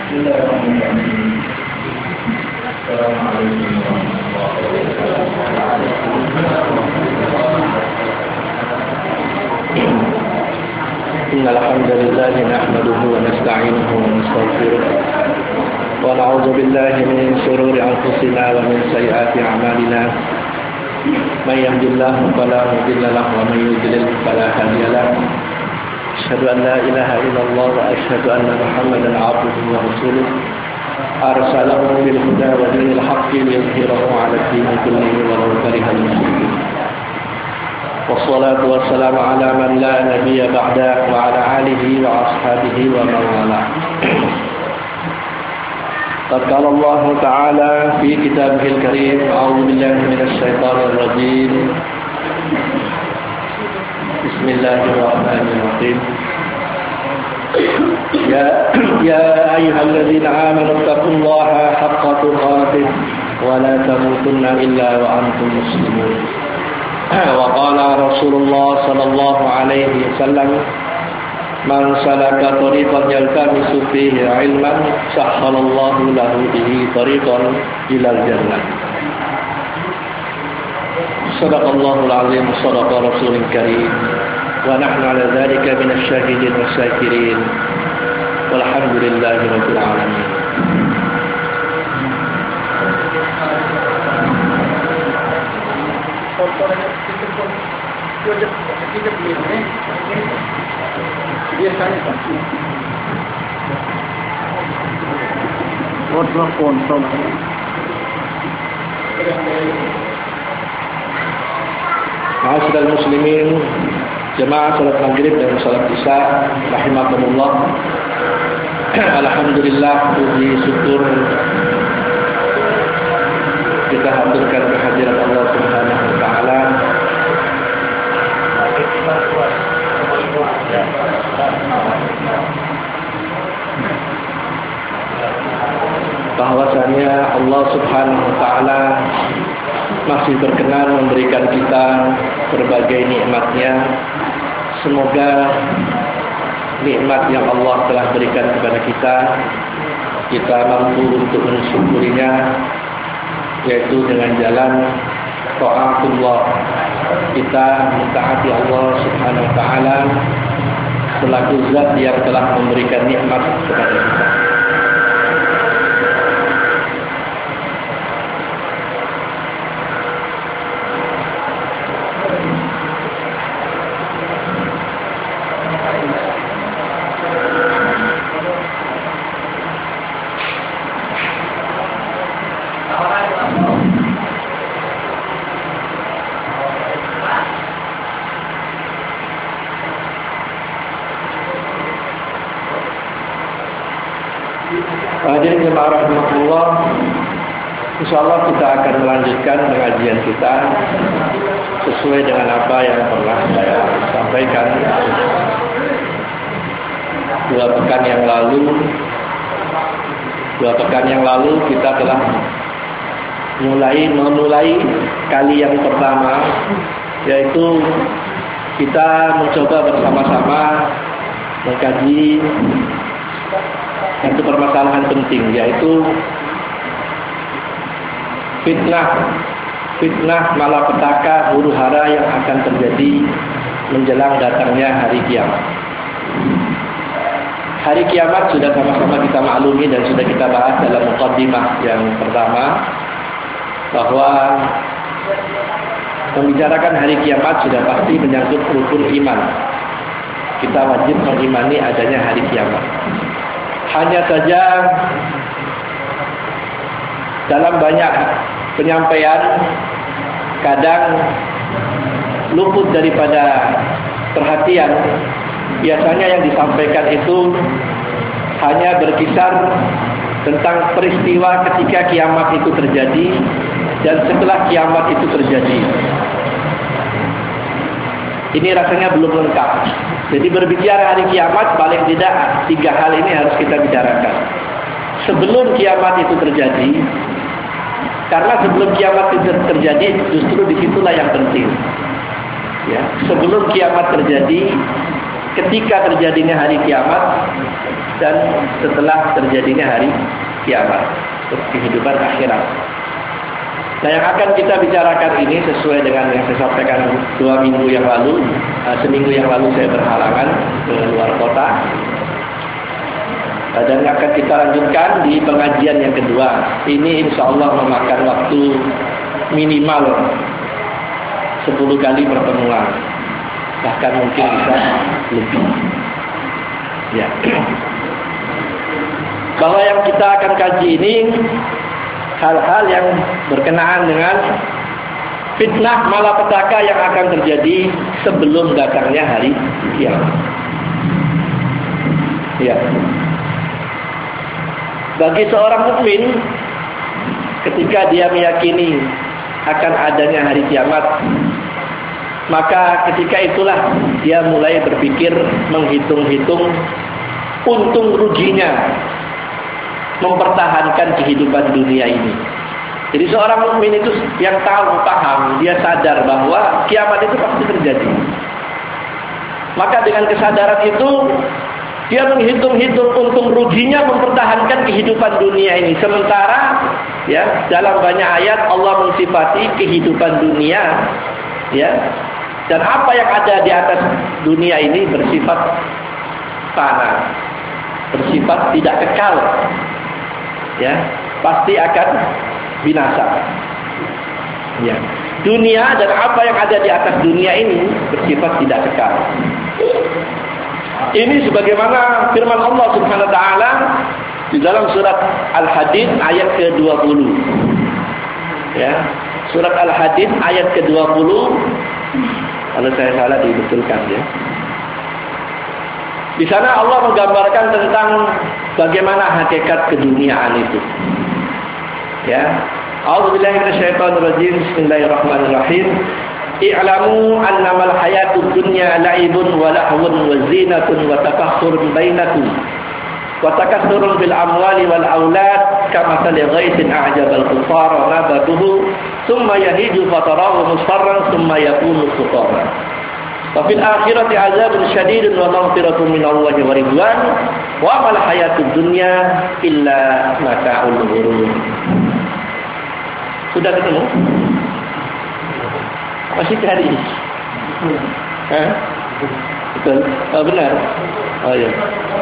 Bismillahirrahmanirrahim. Assalamualaikum warahmatullahi wabarakatuh. Innal hamdalillah nahmaduhu wa nasta'inuhu wa nastaghfiruh wa na'udzu billahi min shururi anfusina wa min sayyiati a'malina. May yahdihillahu fala mudilla lahu wa may yudlil fala hadiya lahu. Asyhadu an la ilaha illallah wa asyhadu anna Muhammadan 'abduhu wa rasuluh. Arsalahu bil huda wa dinil haqqi liyudhhirahu 'ala ad-dini kullihi walau karihal musyrikun. Wassalatu wassalamu ala man la nabiyya ba'da wa ala alihi wa ashabihi wa man wala. Qad qala Allah ta'ala fi kitabihil karim, a'udzu billahi minasy syaithanir rajim. Bismillahirrahmanirrahim. Ya ayyuhalladzina amanu taqullaha haqqa tuqatih wa la tamutunna illa wa antum muslimun. Wa qala Rasulullah sallallahu alaihi wasallam, man salaka tariqan yaltamisu fihi ilman sahhalallahu lahu bihi tariqan ilal jannah. Sadaqallahul azim, sadaqa rasulul karim, wa nahnu ala dzalika minasy syahidin wasyakirin. Walhamdulillahi rabbil alamin. Ma'asyiral muslimin, jemaah salat maghrib dan salat isya rahimakumullah. Alhamdulillah, puji syukur kita haturkan kehadirat Allah Subhanahu wa taala. Bahwasanya Allah Subhanahu wa taala masih berkenan memberikan kita berbagai nikmat-Nya. Semoga nikmat yang Allah telah berikan kepada kita mampu untuk mensyukurinya, yaitu dengan jalan taatullah. Kita mentaati Allah Subhanahu wa taala selaku zat yang telah memberikan nikmat kepada kita. Hadirin jemaah rahmatullah, insyaallah kita akan melanjutkan pengajian kita sesuai dengan apa yang pernah saya sampaikan dua pekan yang lalu kita telah memulai kali yang pertama, yaitu kita mencoba bersama-sama mengkaji satu permasalahan penting, yaitu fitnah malapetaka huru hara yang akan terjadi menjelang datangnya hari kiamat. Hari kiamat sudah sama-sama kita maklumi dan sudah kita bahas dalam muqaddimah yang pertama, bahwa membicarakan hari kiamat sudah pasti menyangkut rukun iman. Kita wajib mengimani adanya hari kiamat. Hanya saja dalam banyak penyampaian kadang luput daripada perhatian. Biasanya yang disampaikan itu hanya berkisar tentang peristiwa ketika kiamat itu terjadi dan setelah kiamat itu terjadi. Ini rasanya belum lengkap. Jadi berbicara hari kiamat, paling tidak 3 hal ini harus kita bicarakan sebelum kiamat itu terjadi. Karena sebelum kiamat itu terjadi, justru disitulah yang penting. Ya, sebelum kiamat terjadi, ketika terjadinya hari kiamat dan setelah terjadinya hari kiamat, kehidupan akhirat. Nah, yang akan kita bicarakan ini sesuai dengan yang saya sampaikan 2 minggu yang lalu. Seminggu yang lalu saya berhalangan ke luar kota, dan akan kita lanjutkan di pengajian yang kedua. Ini insya Allah memakan waktu minimal 10 kali pertemuan, bahkan mungkin bisa lebih. Ya. Bahwa yang kita akan kaji ini hal-hal yang berkenaan dengan fitnah malapetaka yang akan terjadi sebelum datangnya hari kiamat. Ya. Bagi seorang mukmin, ketika dia meyakini akan adanya hari kiamat, maka ketika itulah dia mulai berpikir, menghitung-hitung untung ruginya mempertahankan kehidupan dunia ini. Jadi seorang mukmin itu yang tahu, paham, dia sadar bahwa kiamat itu pasti terjadi. Maka dengan kesadaran itu dia menghitung-hitung untung ruginya mempertahankan kehidupan dunia ini. Sementara ya, dalam banyak ayat Allah mensifati kehidupan dunia, ya, dan apa yang ada di atas dunia ini bersifat fana, bersifat tidak kekal. Ya, pasti akan binasa. Ya. Dunia dan apa yang ada di atas dunia ini bersifat tidak kekal. Ini sebagaimana firman Allah Subhanahu wa taala di dalam surat Al-Hadid ayat ke-20. Ya. Surat Al-Hadid ayat ke-20. Kalau saya salah dibetulkan ya. Di sana Allah menggambarkan tentang bagaimana hakikat keduniaan itu. Ya. A'udzubillahi minasyaitonir rajim. Bismillahirrahmanirrahim. I'lamu annamal hayatud dunya la'ibun wa lahwun wa zinatun wa tafakhurun bainakum wa takathurun bil amwali wal aulad kamathali ghaisin a'jabal kuffara nabatuhu thumma yahiju fatarahu musfarran thumma yakunu hutama. Wa fil akhirati 'adzabun syadidun wa maghfiratun minallahi wa ridwan wa mal hayatud dunya illa mata'ul ghurur. Sudah ketemu? Masih cari? Betul? Oh, benar? Oh ya.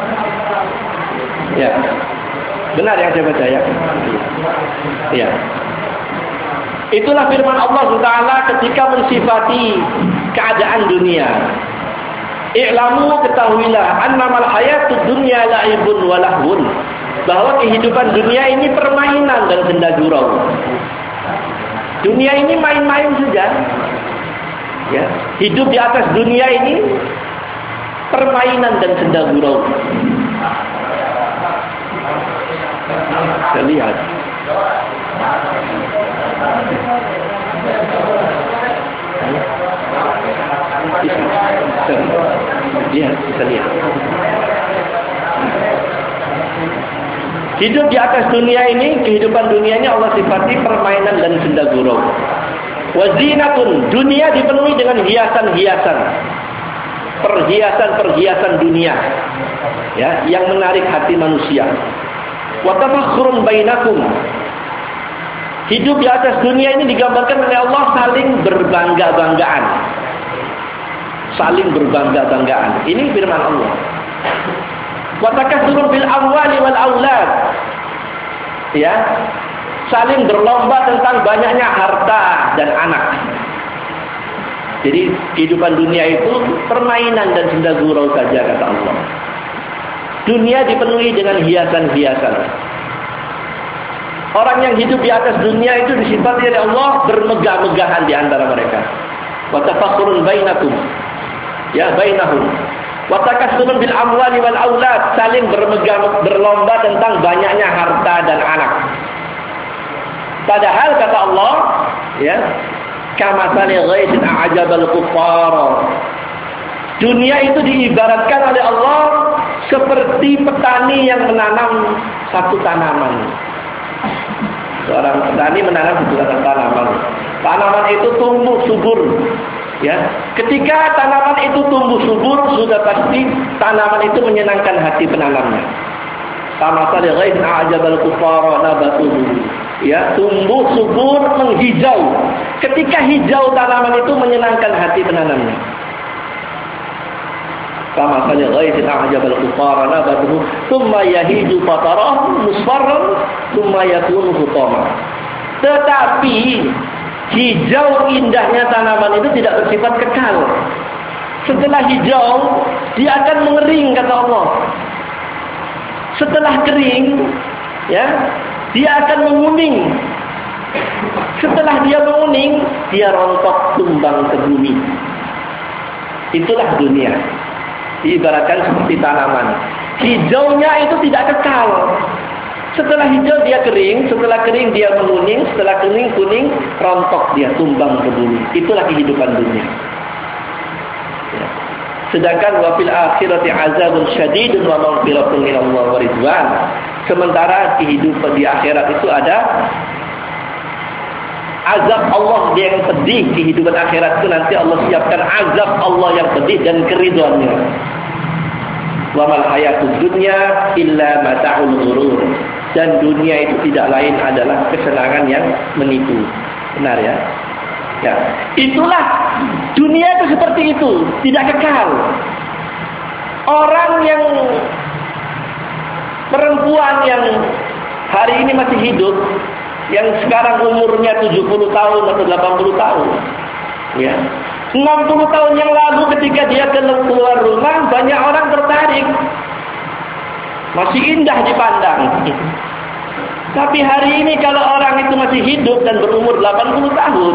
Ya. Benar yang saya baca ya? Ya. Itulah firman Allah Taala ketika mensifati keadaan dunia. I'lamu, ketahuilah, annamal hayatud dunya la'ibun wa lahwun, bahwa kehidupan dunia ini permainan dan senda gurau. Dunia ini main-main saja. Ya, hidup di atas dunia ini permainan dan senda gurau. Saya lihat. Bisa lihat. Hidup di atas dunia ini, kehidupan dunia ini Allah sifati permainan dan senda gurau. Wazinatun, dunia dipenuhi dengan hiasan-hiasan, perhiasan-perhiasan dunia, ya, yang menarik hati manusia. Wa tafakhurun bainakum, hidup di atas dunia ini digambarkan oleh Allah saling berbangga-banggaan, saling berbangga-banggaan. Ini firman Allah. Wa takathurun bil amwali wal aulad, ya, saling berlomba tentang banyaknya harta dan anak. Jadi kehidupan dunia itu permainan dan senda gurau saja, kata Allah. Dunia dipenuhi dengan hiasan-hiasan. Orang yang hidup di atas dunia itu disifati oleh Allah bermegah-megahan di antara mereka. Wa tafakhurun bainakum, ya, bainahum. Wa takassurun bil amwali wal aulad, saling berlomba tentang banyaknya harta dan anak. Padahal kata Allah, ya, kamathali ghaisin a'jabal kuffara, dunia itu diibaratkan oleh Allah seperti petani yang menanam satu tanaman. Seorang petani menanam satu tanaman. Tanaman itu tumbuh subur, Ya, ketika tanaman itu tumbuh subur, sudah pasti tanaman itu menyenangkan hati penanamnya. Sama saja ghaithin a'jabal kuffara nabatuhu. Ya, tumbuh subur, menghijau. Ketika hijau tanaman itu menyenangkan hati penanamnya. Sama saja ghaithin a'jabal kuffara nabatuhu, thumma yahiju fatarahu musfarran, thumma yakunu hutama. Tetapi hijau indahnya tanaman itu tidak bersifat kekal. Setelah hijau, dia akan mengering, kata Allah. Setelah kering, ya, dia akan menguning. Setelah dia menguning, dia rontok tumbang ke bumi. Itulah dunia. Diibaratkan seperti tanaman. Hijaunya itu tidak kekal. Setelah hijau dia kering, setelah kering dia menguning, setelah kuning rontok dia tumbang ke bumi. Itulah kehidupan dunia. Ya. Sedangkan wa fil akhirati azabun syadidun wa maghfiratun minallah wa ridwan. Sementara kehidupan di akhirat itu ada azab Allah yang pedih. Kehidupan akhirat itu nanti Allah siapkan azab Allah yang pedih dan keridhaannya. Wa mal hayatud dunya illa mata'ul ghurur. Dan dunia itu tidak lain adalah kesenangan yang menipu. Benar ya? Ya, itulah dunia itu seperti itu, tidak kekal. Orang yang perempuan yang hari ini masih hidup, yang sekarang umurnya 70 tahun atau 80 tahun, ya, 60 tahun yang lalu ketika dia keluar rumah, banyak orang tertarik, masih indah dipandang. Tapi hari ini kalau orang itu masih hidup dan berumur 80 tahun,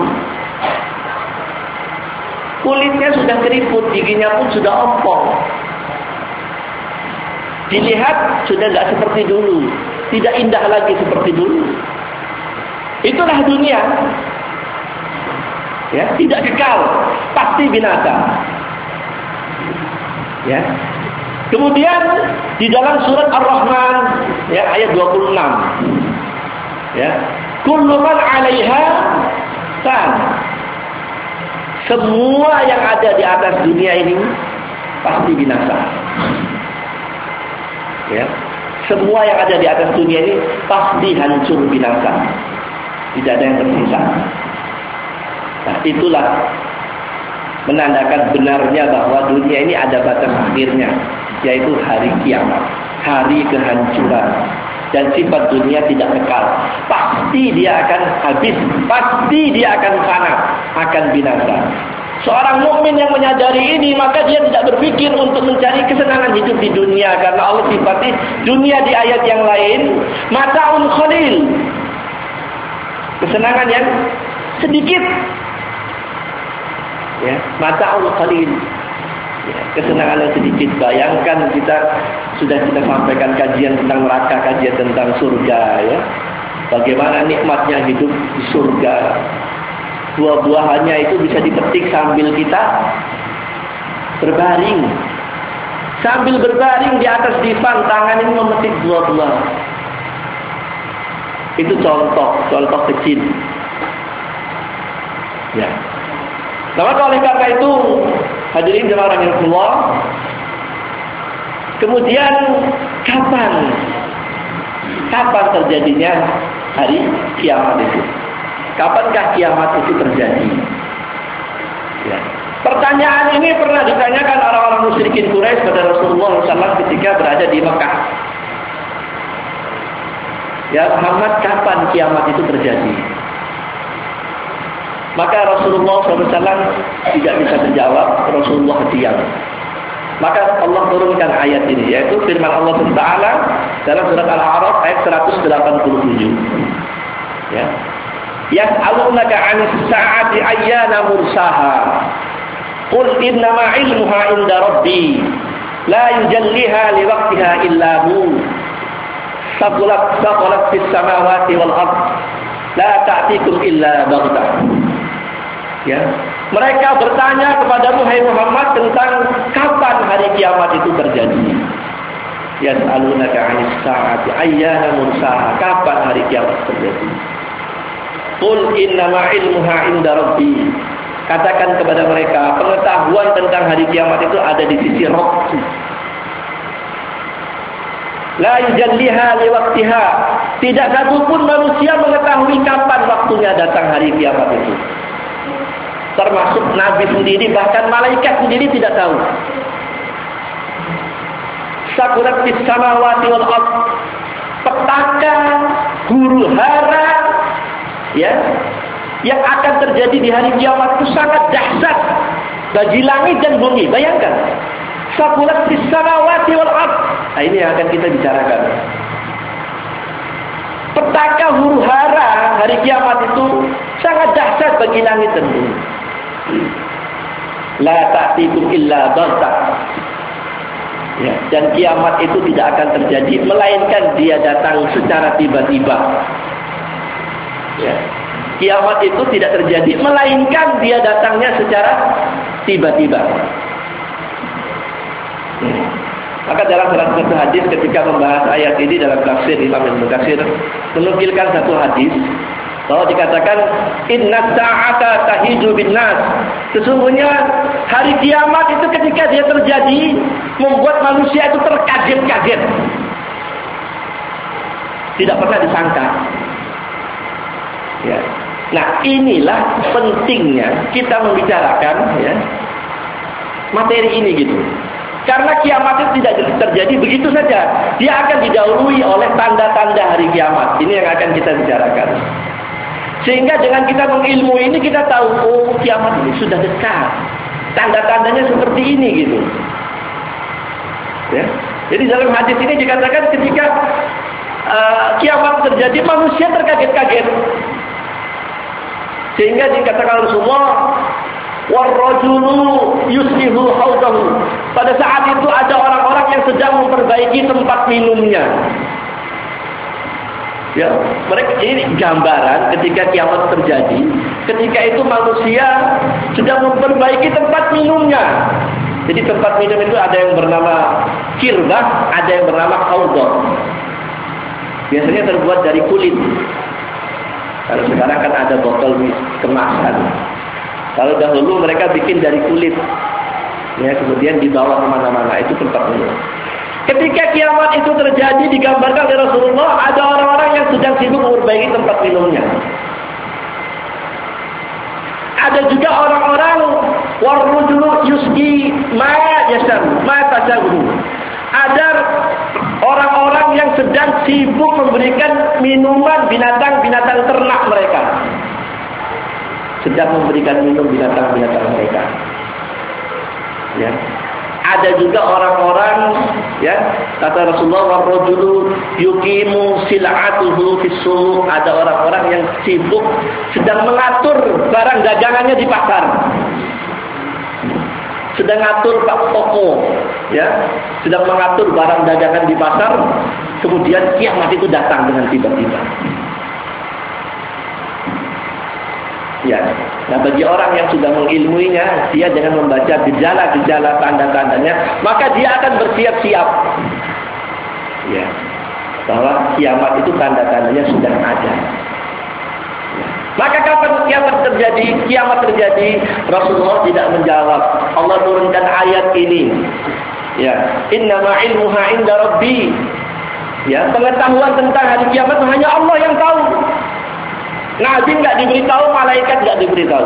kulitnya sudah keriput, giginya pun sudah ompong. Dilihat sudah tidak seperti dulu, tidak indah lagi seperti dulu. Itulah dunia. Ya, tidak kekal, pasti binasa. Ya. Kemudian di dalam surat Ar-Rahman, ya, ayat 26. Ya. Kullu man 'alaiha fan. Semua yang ada di atas dunia ini pasti binasa. Ya. Semua yang ada di atas dunia ini pasti hancur binasa. Tidak ada yang tersisa. Nah, itulah menandakan benarnya bahwa dunia ini ada batas akhirnya, yaitu hari kiamat, hari kehancuran. Dan sifat dunia tidak kekal. Pasti dia akan habis, pasti dia akan fana, akan binasa. Seorang mukmin yang menyadari ini, maka dia tidak berpikir untuk mencari kesenangan hidup di dunia, karena Allah sifati dunia di ayat yang lain mata'un qalil, kesenangan yang sedikit. Ya, mata'un qalil. Ya, kesenangan yang sedikit. Bayangkan kita sampaikan kajian tentang neraka, kajian tentang surga, ya. Bagaimana nikmatnya hidup di surga. Buah-buahannya itu bisa dipetik sambil kita berbaring. Sambil berbaring di atas divan, tangan ini memetik buah-buah. Itu contoh kecil. Ya. Nah, maka oleh karena itu, hadirin jemaah rahimakumullah, kemudian kapan terjadinya hari kiamat itu? Kapankah kiamat itu terjadi? Ya. Pertanyaan ini pernah ditanyakan orang-orang musyrikin Quraisy pada Rasulullah SAW ketika berada di Mekah. Ya Muhammad, kapan kiamat itu terjadi? Maka Rasulullah SAW tidak bisa menjawab. Rasulullah diam. Maka Allah turunkan ayat ini, yaitu firman Allah Taala dalam surat Al-A'raf ayat 187. Ya. Yas'alunaka 'anis sa'ati ayyana mursaha. Qul innama 'ilmuha 'inda rabbi la yujalliha liwaqtiha illa hu. Saqulat fis samawati wal ard la ta'tikum illa baghtah. Ya, mereka bertanya kepadamu hai Muhammad tentang kapan hari kiamat itu terjadi. Yas'alunaka 'anis sa'ati ayyana mursaha. Kapan hari kiamat terjadi? Qul innama 'ilmuha 'inda rabbi Katakan kepada mereka, pengetahuan tentang hari kiamat itu ada di sisi Rabb. La yujalliha liwaqtiha. Tidak satu pun manusia mengetahui kapan waktunya datang hari kiamat itu. Termasuk Nabi sendiri, bahkan malaikat sendiri tidak tahu. Sakurat fis samawati wal ardh. Petaka, huru hara, ya, yang akan terjadi di hari kiamat itu sangat dahsyat bagi langit dan bumi. Bayangkan, sakurat fis samawati wal ardh. Nah, ini yang akan kita bicarakan. Petaka huru hara hari kiamat itu sangat dahsyat bagi langit dan bumi. La ta'tikum illa baghtah. Ya, dan kiamat itu tidak akan terjadi melainkan dia datang secara tiba-tiba. Ya, kiamat itu tidak terjadi melainkan dia datangnya secara tiba-tiba. Maka dalam salah satu hadis ketika membahas ayat ini dalam tafsir Imam Ibnu Katsir menukilkan satu hadis bahwa dikatakan inna sa'ata tahidu bin nas. Sesungguhnya hari kiamat itu ketika dia terjadi membuat manusia itu terkaget-kaget. Tidak pernah disangka. Ya. Nah, inilah pentingnya kita membicarakan, ya, materi ini gitu. Karena kiamat itu tidak terjadi begitu saja. Dia akan didahului oleh tanda-tanda hari kiamat. Ini yang akan kita bicarakan. Sehingga dengan kita mengilmu ini kita tahu, oh, kiamat ini sudah dekat. Tanda-tandanya seperti ini gitu. Ya. Jadi dalam hadis ini dikatakan ketika kiamat terjadi manusia terkaget-kaget. Sehingga dikatakan Rasulullah, warrajulu yuslihu haudahu. Pada saat itu ada orang-orang yang sedang memperbaiki tempat minumnya. Ya, mereka ini gambaran ketika kiamat terjadi. Ketika itu manusia sedang memperbaiki tempat minumnya. Jadi tempat minum itu ada yang bernama kirbah, ada yang bernama haudah. Biasanya terbuat dari kulit. Kalau sekarang kan ada botol kemasan. Kalau dahulu mereka bikin dari kulit, ya, kemudian dibawa kemana-mana. Itu tempat minum. Ketika kiamat itu terjadi digambarkan oleh Rasulullah, ada orang-orang yang sedang sibuk memperbaiki tempat minumnya. Ada juga orang-orang warrujulu yusqi ma tasawu. Ada orang-orang yang sedang sibuk memberikan minuman binatang-binatang ternak mereka. Sedang memberikan minum binatang-binatang mereka. Ya. Ada juga orang-orang, ya, kata Rasulullah, warrajulu yuqimu sil'atuhu fis-suq. Ada orang-orang yang sibuk sedang mengatur barang dagangannya di pasar. Sedang mengatur toko, ya, sedang mengatur barang dagangan di pasar. Kemudian kiamat itu datang dengan tiba-tiba. Ya. Nah, bagi orang yang sudah mengilmuinya, dia dengan membaca gejala-gejala tanda-tandanya, maka dia akan bersiap-siap. Ya. Bahwa kiamat itu tanda-tandanya sudah ada. Ya. Maka kapan kiamat terjadi? Kiamat terjadi, Rasulullah tidak menjawab. Allah turunkan ayat ini. Ya, innama ilmuha inda rabbi. Ya, pengetahuan tentang hari kiamat hanya Allah yang tahu. Nabi nggak diberitahu, malaikat nggak diberitahu.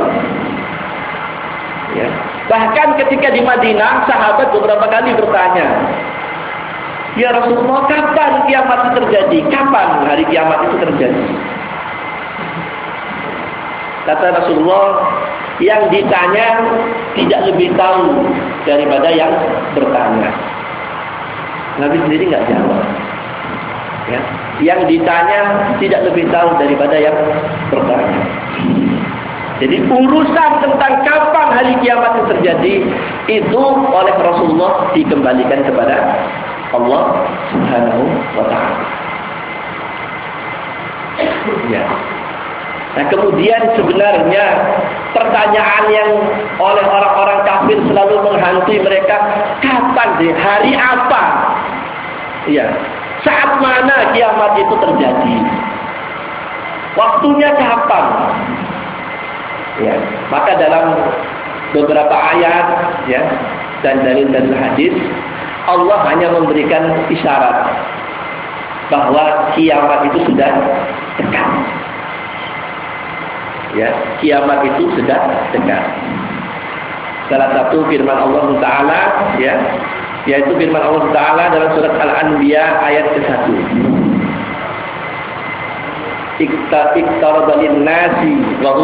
Ya. Bahkan ketika di Madinah, sahabat beberapa kali bertanya, ya Rasulullah, kapan kiamat itu terjadi? Kapan hari kiamat itu terjadi? Kata Rasulullah, yang ditanya tidak lebih tahu daripada yang bertanya. Nabi sendiri nggak jawab. Ya. Yang ditanya tidak lebih tahu daripada yang bertanya. Jadi urusan tentang kapan hari kiamat itu terjadi itu oleh Rasulullah dikembalikan kepada Allah Subhanahu wa ta'ala. Ya. Nah, kemudian sebenarnya pertanyaan yang oleh orang-orang kafir selalu menghantui mereka, kapan sih, hari apa? Ya. Saat mana kiamat itu terjadi? Waktunya kapan? Ya, maka dalam beberapa ayat ya dan dalil-dalil hadis Allah hanya memberikan isyarat bahwa kiamat itu sudah dekat. Ya, kiamat itu sudah dekat. Salah satu firman Allah Ta'ala ya, yaitu firman Allah Ta'ala dalam surat Al-Anbiya ayat ke-1. Iqtaraba lin-nasi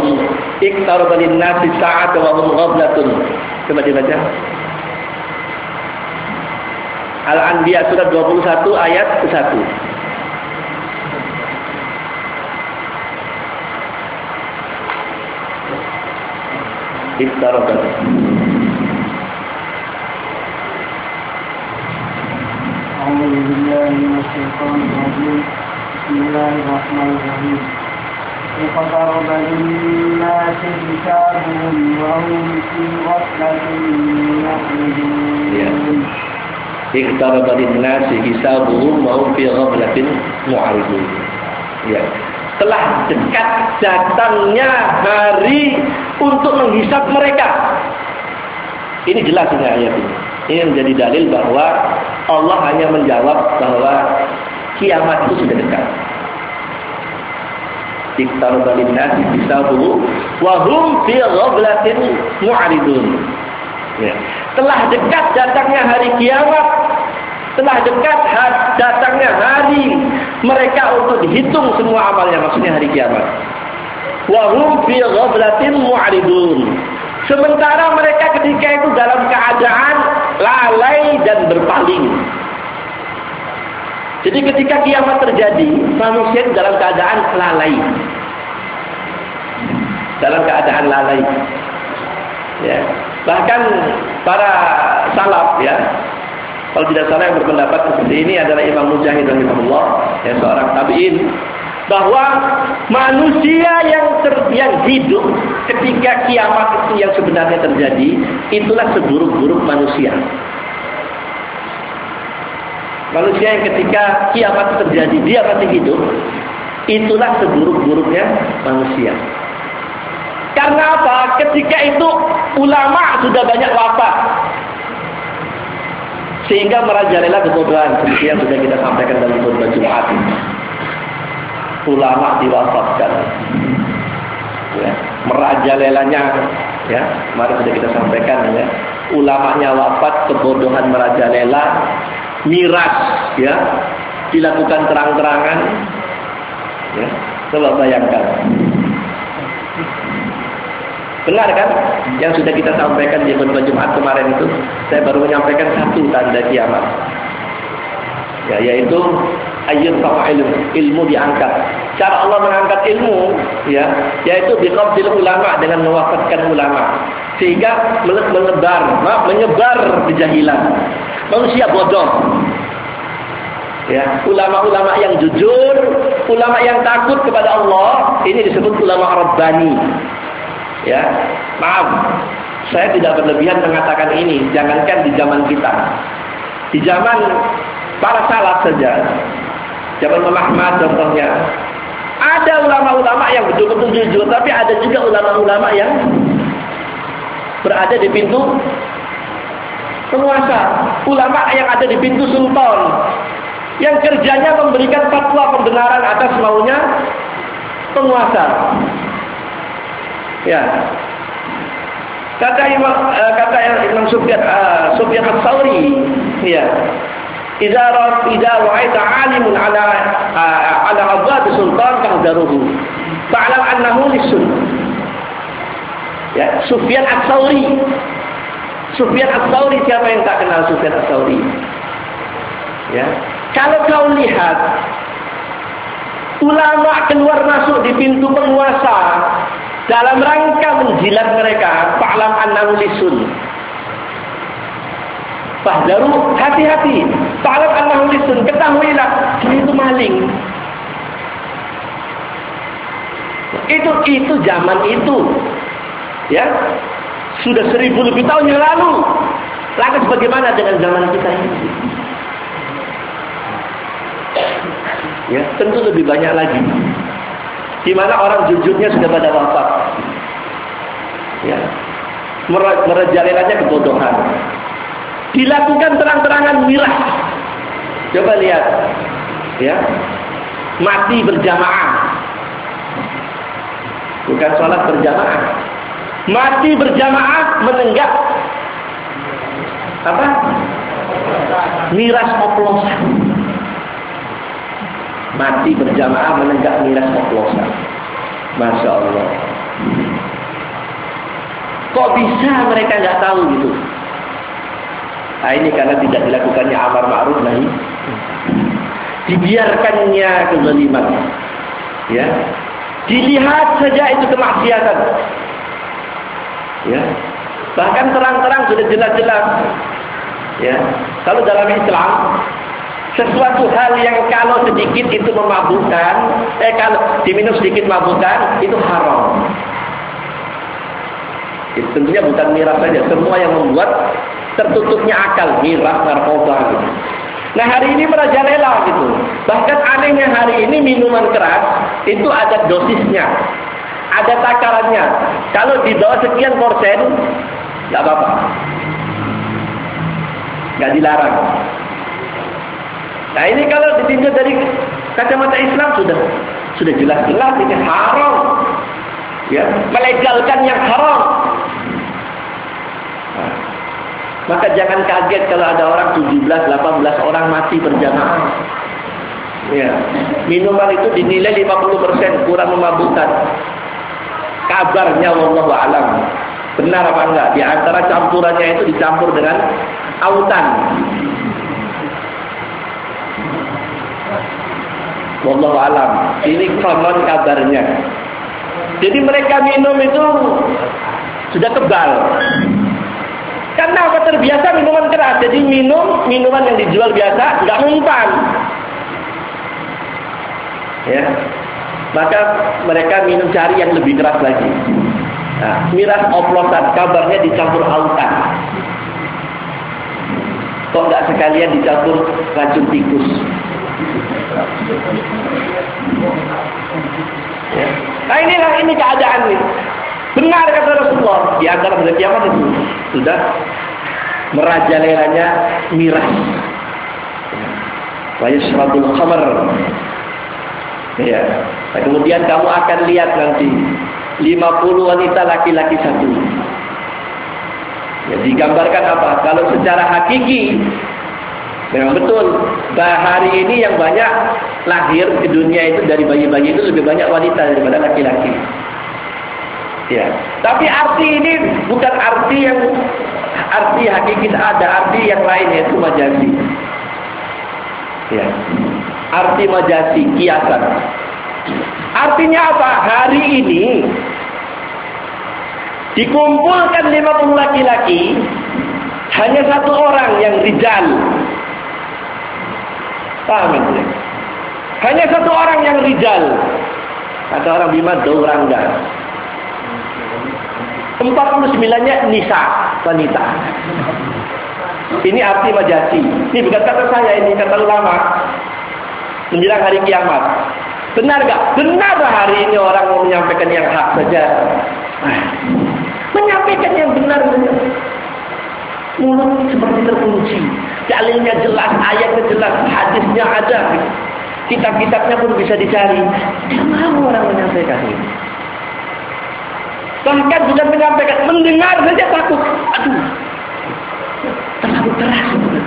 sa'atu wa hum ghaflatun. Coba dibaca. Al-Anbiya surat 21 ayat ke-1. Iqtaraba. A'udzu billahi minasyaitonir rajim. Bismillahirrahmanirrahim. Iqtaraba lin-nasi hisabuhum wa hum fi ghaflatin mu'ridun. Iqtaraba lin-nasi hisabuhum wa hum fi ghaflatin mu'ridun. Ya. Telah dekat datangnya hari untuk menghisab mereka. Ini jelas ini ayat ini. Ini menjadi dalil bahwa Allah hanya menjawab bahwa kiamat itu sudah dekat. Iqtaraba lin-nasi hisabuhum wa hum fi ghaflatin mu'ridun. Ya. Telah dekat datangnya hari kiamat. Telah dekat datangnya hari mereka untuk dihitung semua amalnya, maksudnya hari kiamat. Wa hum fi ghaflatin mu'ridun. Sementara mereka ketika itu dalam keadaan lalai dan berpaling. Jadi ketika kiamat terjadi, manusia dalam keadaan lalai. Dalam keadaan lalai. Ya. Bahkan para salaf ya, kalau tidak salah yang berpendapat seperti ini adalah Imam Mujahid rahimahullah, yang seorang tabi'in, bahwa manusia yang hidup ketika kiamat itu yang sebenarnya terjadi, itulah seburuk-buruk manusia. Manusia yang ketika kiamat itu terjadi dia masih hidup, itulah seburuk-buruknya manusia. Karena apa? Ketika itu ulama sudah banyak wafat, sehingga merajalela kebodohan seperti yang sudah kita sampaikan dalam khutbah Jumat. Ulama diwafatkan, ya, merajalelanya, ya, kemarin sudah kita sampaikan ya. Ulamanya wafat, kebodohan merajalela, miras, ya, dilakukan terang-terangan, ya. Coba bayangkan. Benar kan? Yang sudah kita sampaikan di khutbah Jumat kemarin itu, saya baru menyampaikan satu tanda kiamat. Ya, yaitu ilmu diangkat. Cara Allah mengangkat ilmu, ya, yaitu biqabdil ulama, dengan mewafatkan ulama, sehingga menyebar kejahilan. Manusia bodoh. Ya, ulama-ulama yang jujur, ulama yang takut kepada Allah, ini disebut ulama rabbani. Ya, maaf, saya tidak berlebihan mengatakan ini. Jangankan di zaman kita, di zaman para salaf saja, zaman Imam Ahmad contohnya, ada ulama-ulama yang betul-betul jujur, tapi ada juga ulama-ulama yang berada di pintu penguasa, ulama yang ada di pintu sultan, yang kerjanya memberikan fatwa pembenaran atas maunya penguasa. Ya, kata Imam Sufyan Ats-Tsauri, ya, idza ra'aita 'alimun 'ala abwab sultan fahdaruhu fa'lam annahu lis-sunnah. Ya, Sufyan Ats-Tsauri. Sufyan Ats-Tsauri, siapa yang tak kenal Sufyan Ats-Tsauri? Ya, kalau kau lihat ulama keluar masuk di pintu penguasa dalam rangka menjilat mereka, fa'lam annahu lisun. Fahdaru, hati-hati. Fa'lam annahu lisun, ketahuilah dia itu maling. Itu zaman itu. Ya. Sudah 1000 lebih tahun yang lalu. Lantas bagaimana dengan zaman kita ini? Ya, tentu lebih banyak lagi. Di mana orang jujurnya sudah pada wafat. Ya. Merajalelanya kebodohan. Dilakukan terang-terangan miras. Coba lihat. Ya. Mati berjamaah. Bukan sholat berjamaah. Mati berjamaah menenggak apa? Miras oplosan. Mati berjamaah menenggak miras oplosan. Masya Allah. Kok bisa mereka nggak tahu gitu? Nah, ini karena tidak dilakukannya amar ma'ruf nahi. Dibiarkannya kezaliman. Ya. Dilihat saja itu kemaksiatan. Ya. Bahkan terang-terang sudah jelas-jelas. Ya. Kalau dalam Islam sesuatu hal yang kalau sedikit itu memabukkan, kalau diminum sedikit memabukkan, itu haram. Itu tentunya bukan miras saja, semua yang membuat tertutupnya akal, miras, narkoba gitu. Nah, hari ini merajalela gitu. Bahkan anehnya hari ini minuman keras itu ada dosisnya, ada takarannya. Kalau di bawah sekian persen, nggak apa-apa, nggak dilarang. Nah, ini kalau ditinjau dari kacamata Islam sudah jelas-jelas ini haram. Ya, melegalkan yang haram. Nah, maka jangan kaget kalau ada orang 17-18 orang mati berjamaah. Ya, minuman itu dinilai 50% kurang memabukkan. Kabarnya wallahu a'lam. Benar apa enggak? Di antara campurannya itu dicampur dengan autan. Wallahu a'lam. Ini konon kabarnya. Jadi mereka minum itu sudah kebal. Karena apa? Terbiasa minuman keras. Jadi minuman yang dijual biasa nggak mempan. Ya. Maka mereka minum cari yang lebih keras lagi. Nah, miras oplosan, kabarnya dicampur autan. Kok nggak sekalian dicampur racun tikus? Ya. Nah, ini keadaan nih. Benar kata Rasulullah, di antara pada kiamat itu sudah merajalelanya miras. Wa yashrabul khamr. Ya. Nah, kemudian kamu akan lihat nanti 50 wanita laki-laki satu. Ya, digambarkan apa? Kalau secara hakiki memang betul, hari ini yang banyak lahir ke dunia itu dari bayi-bayi itu lebih banyak wanita daripada laki-laki. Ya, tapi arti ini bukan arti hakiki, ada arti yang lain, yaitu majazi. Ya, arti majazi, kiasan. Artinya apa? Hari ini dikumpulkan 50 laki-laki, hanya satu orang yang rijal. Paham itu? Hanya satu orang yang rijal. Kata orang Bima, daurangga. 49-nya nisa, wanita. Ini arti majazi. Ini bukan kata saya, ini kata ulama. Menjelang hari kiamat. Benar gak? Benar hari ini orang mau menyampaikan yang hak saja. Menyampaikan yang benar. Mulut seperti terkunci. Dalilnya jelas, ayatnya jelas, hadisnya ada. Kitab-kitabnya pun bisa dicari. Tidak mau orang menyampaikan ini. Bahkan bukan menyampaikan, mendengar saja takut. Aduh, terlalu keras.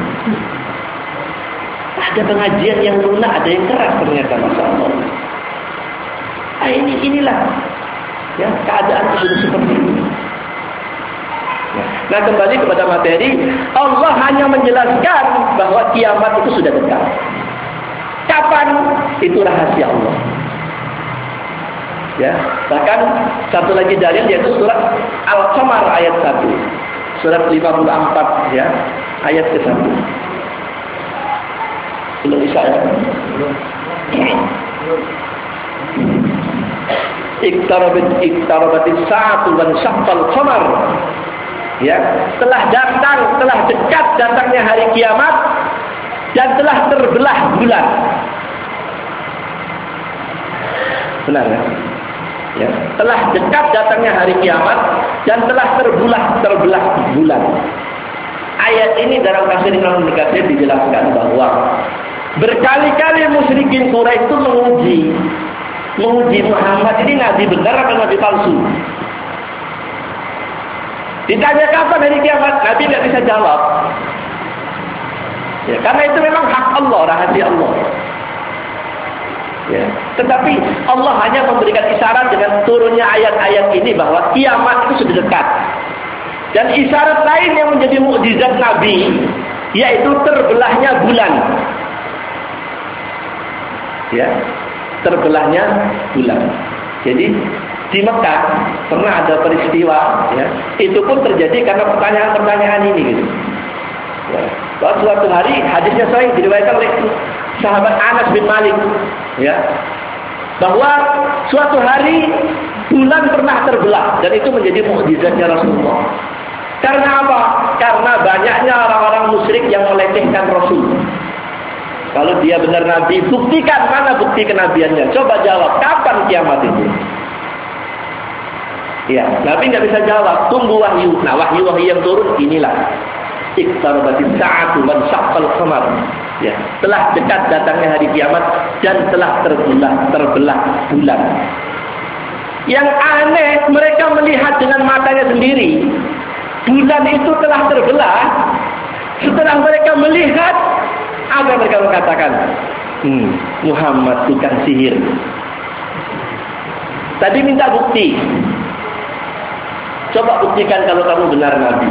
Ada pengajian yang lunak, ada yang keras ternyata, Masya Allah. Nah, inilah ya, keadaan sudah seperti ini. Nah, kembali kepada materi, Allah hanya menjelaskan bahwa kiamat itu sudah dekat. Kapan? Itu rahasia Allah. Ya, bahkan satu lagi dalil yaitu surat Al-Qamar ayat 1. Surat 54 ya, ayat ke-1. Belum bisa ya. Iktarabatis sa'atu wan syaqqal qamar. Ya, telah dekat datangnya hari kiamat dan telah terbelah bulan. Benar ya? Ya, telah dekat datangnya hari kiamat dan telah terbelah bulan. Ayat ini dalam tafsir Ibnu Katsir dijelaskan bahwa berkali-kali musyrikin Quraisy itu menguji Muhammad ini nabi benar atau nabi palsu. Ditanya kapan hari kiamat, nabi nggak bisa jawab. Ya, karena itu memang hak Allah, rahasia Allah. Ya, tetapi Allah hanya memberikan isyarat dengan turunnya ayat-ayat ini bahwa kiamat itu sudah dekat. Dan isyarat lain yang menjadi mukjizat Nabi yaitu terbelahnya bulan. Ya, terbelahnya bulan. Jadi di Mekah pernah ada peristiwa, ya, itu pun terjadi karena pertanyaan-pertanyaan ini gitu. Ya, suatu hari hadisnya sahih diriwayatkan oleh sahabat Anas bin Malik, ya, bahwa suatu hari bulan pernah terbelah dan itu menjadi mukjizatnya Rasulullah. Karena apa? Karena banyaknya orang-orang musyrik yang melecehkan Rasul. Kalau dia benar Nabi, buktikan mana bukti kenabiannya. Coba jawab, kapan kiamat itu? Ya, Nabi nggak bisa jawab. Tunggu wahyu. Nah, wahyu-wahyu yang turun inilah. Iqtarabatis sa'atu wan syaqqal qamar. Ya, telah dekat datangnya hari kiamat dan telah terbelah bulan. Yang aneh, mereka melihat dengan matanya sendiri. Bulan itu telah terbelah. Setelah mereka melihat, apa yang mereka mengatakan? Muhammad bukan sihir. Tadi minta bukti. Coba buktikan kalau kamu benar Nabi.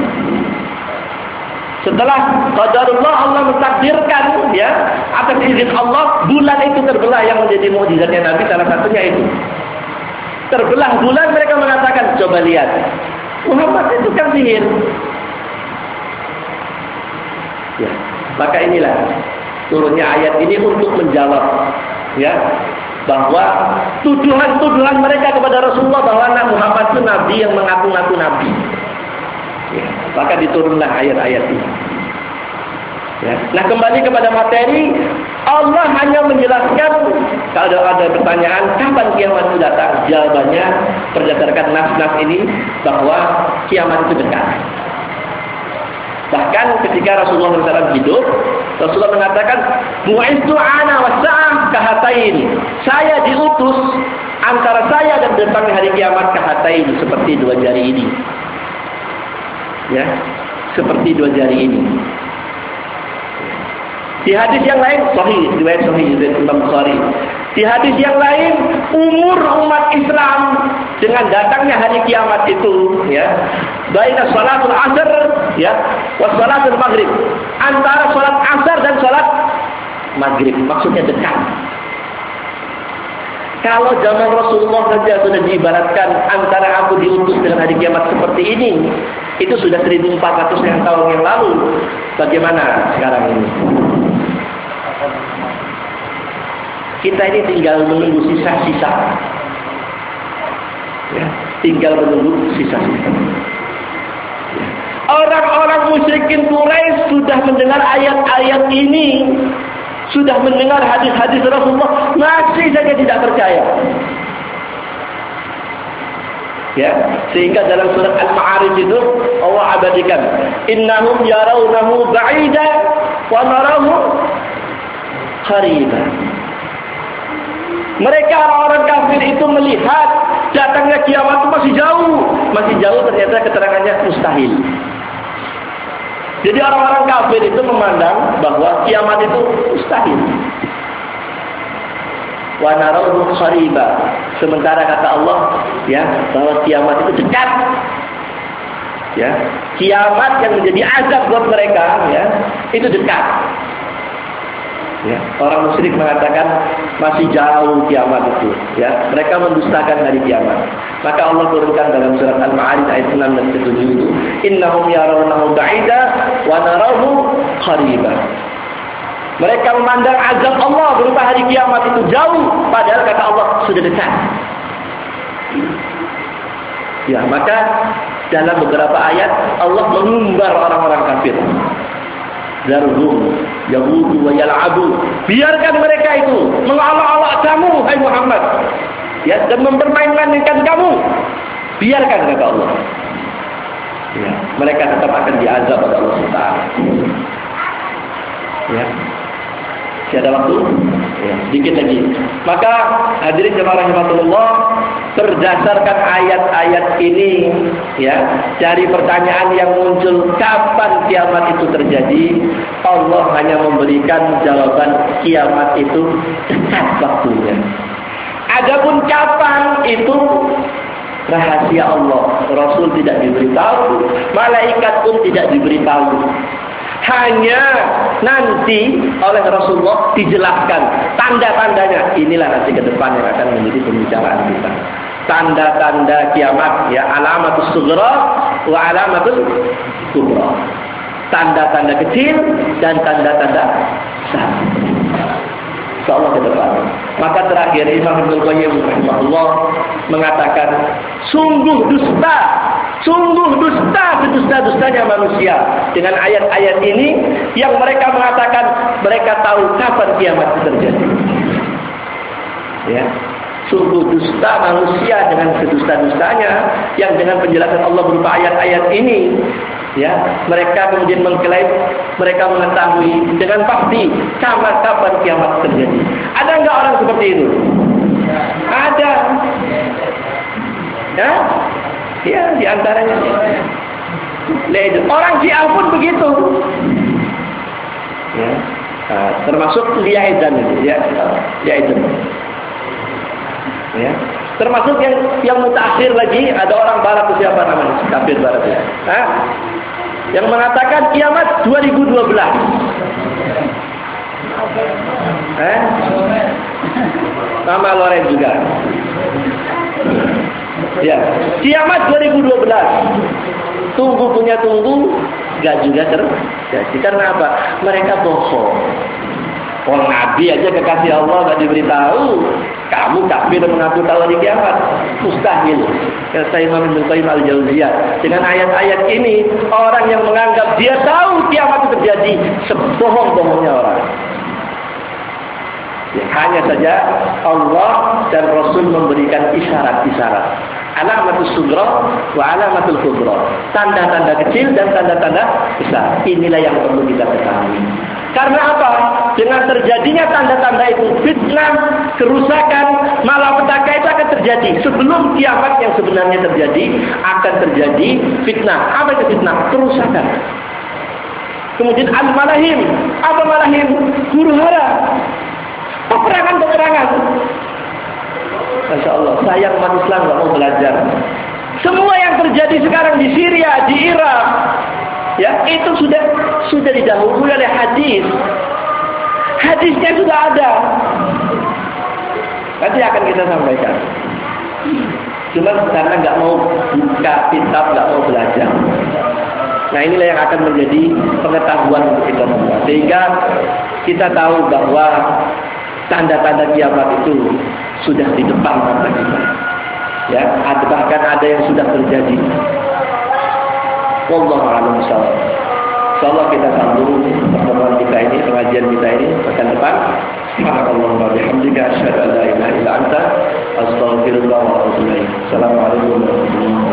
Setelah qadarullah, Allah mentakdirkan, ya, atas izin Allah, bulan itu terbelah yang menjadi mukjizatnya Nabi. Salah satunya itu terbelah bulan. Mereka mengatakan, coba lihat, Muhammad itu kan sihir. Ya, maka inilah turunnya ayat ini untuk menjawab, ya, bahwa tuduhan-tuduhan mereka kepada Rasulullah bahwa Muhammad itu Nabi yang mengaku-ngaku Nabi. Ya, maka diturunlah ayat-ayat ini. Ya. Nah, kembali kepada materi, Allah hanya menjelaskan kalau ada pertanyaan kapan kiamat itu datang, jawabannya berdasarkan nas-nas ini bahwa kiamat itu dekat. Bahkan ketika Rasulullah SAW hidup, Rasulullah mengatakan, "Bu'istu ana was-sa'ah kahatain." Saya diutus antara saya dan datangnya hari kiamat kahatain, seperti dua jari ini. Ya, seperti dua jari ini. Di hadis yang lain, sahih, riwayat sahih dari Imam Bukhari. Di hadis yang lain, umur umat Islam dengan datangnya hari kiamat itu, ya, baina salatul asar, ya, wa salatul maghrib. Antara salat asar dan salat maghrib, maksudnya dekat. Kalau zaman Rasulullah saja sudah diibaratkan antara aku diutus dengan hari kiamat seperti ini, itu sudah 1400 tahun yang lalu. Bagaimana sekarang ini? Kita ini tinggal menunggu sisa-sisa. Ya, tinggal menunggu sisa-sisa. Ya. Orang-orang musyrikin Quraisy sudah mendengar ayat-ayat ini, sudah mendengar hadis-hadis Rasulullah, masih saja tidak percaya. Ya, sehingga dalam surat Al-Ma'arij itu Allah abadikan, innahum yarawnahu ba'ida wa narahu qariba. Mereka orang-orang kafir itu melihat datangnya kiamat itu masih jauh ternyata keterangannya mustahil. Jadi orang-orang kafir itu memandang bahwa kiamat itu mustahil. Wa narahu qariba. Sementara kata Allah, ya, bahwa kiamat itu dekat. Ya, kiamat yang menjadi azab buat mereka, ya, itu dekat. Ya, orang musyrik mengatakan masih jauh kiamat itu. Ya, mereka mendustakan hari kiamat. Maka Allah turunkan dalam surat Al-Ma'arij ayat 6 dan 7 itu, innahum yarawnahu ba'ida wa narahu qariba. Mereka memandang azab Allah berupa hari kiamat itu jauh, padahal kata Allah sudah dekat. Ya, maka dalam beberapa ayat Allah mengumbar orang-orang kafir. Zarhum yahudu wa yal'abu. Biarkan mereka itu mengolok-olok kamu, hai Muhammad. Ya, dan mempermainkan kamu. Biarkan, kata Allah. Ya, mereka tetap akan diazab oleh Allah SWT. Ya. Masih ada waktu? Ya, sedikit lagi. Maka hadirin jemaah rahimakumullah, berdasarkan ayat-ayat ini, ya, dari pertanyaan yang muncul kapan kiamat itu terjadi, Allah hanya memberikan jawaban kiamat itu dekat waktunya. Adapun kapan itu rahasia Allah. Rasul tidak diberitahu, malaikat pun tidak diberitahu. Hanya nanti oleh Rasulullah dijelaskan tanda-tandanya. Inilah nanti ke depan yang akan menjadi pembicaraan kita. Tanda-tanda kiamat, ya, alamatus sughra wa alamatul kubra. Tanda-tanda kecil dan tanda-tanda besar. Insyaallah ke depan. Maka terakhir Imam Ibnu Qayyim rahimahullah mengatakan, sungguh dusta sedusta-dustanya manusia dengan ayat-ayat ini yang mereka mengatakan mereka tahu kapan kiamat itu terjadi. Ya. Sungguh dusta manusia dengan sedusta-dustanya yang dengan penjelasan Allah berupa ayat-ayat ini, ya, mereka kemudian mengklaim mereka mengetahui dengan pasti kapan kiamat terjadi. Ada enggak orang seperti itu? Ada. Ya? Ya, di antaranya. Orang Syiah pun begitu. Ya. Nah, termasuk Liaizan itu, ya. Liaizan. Ya. Termasuk yang mutakhir lagi, ada orang barat itu siapa namanya? Kafir barat ya. Hah? Yang mengatakan kiamat 2012. Nama Loren juga. Ya, kiamat 2012. Tunggu punya tunggu, enggak juga terjadi. Karena apa? Mereka bohong. Orang Nabi aja kekasih Allah enggak diberitahu. Kamu kafir mengaku tahu hari kiamat. Mustahil. Kata Imam Ibnu Qayyim al-Jauziyah. Dengan ayat-ayat ini, orang yang menganggap dia tahu kiamat itu terjadi, sebohong-bohongnya orang. Ya, hanya saja Allah dan Rasul memberikan isyarat-isyarat. Alamatus sughra wa alamatul kubra. Tanda-tanda kecil dan tanda-tanda besar. Inilah yang perlu kita ketahui. Karena apa? Dengan terjadinya tanda-tanda itu, fitnah, kerusakan, malapetaka itu akan terjadi. Sebelum kiamat yang sebenarnya terjadi, akan terjadi fitnah. Apa itu fitnah? Kerusakan. Kemudian al-malahim. Apa malahim? Huru-hara. Peperangan-peperangan. Masya Allah, sayang umat Islam nggak mau belajar. Semua yang terjadi sekarang di Syria, di Irak, ya, itu sudah didahului oleh hadis. Hadisnya sudah ada. Nanti akan kita sampaikan. Cuma karena nggak mau buka kitab, nggak mau belajar. Nah, inilah yang akan menjadi pengetahuan untuk kita semua. Sehingga kita tahu bahwa tanda-tanda kiamat itu sudah di depan mata kita. Ya, bahkan ada yang sudah terjadi. Wallahu a'lam bishawab. Insyaallah kita sambung pertemuan kita ini, pengajian kita ini pekan depan. Subhanallah wa bihamdika asyhadu an la ilaha illa anta astaghfiruka wa atubu ilaik. Assalamualaikum warahmatullahi wabarakatuh.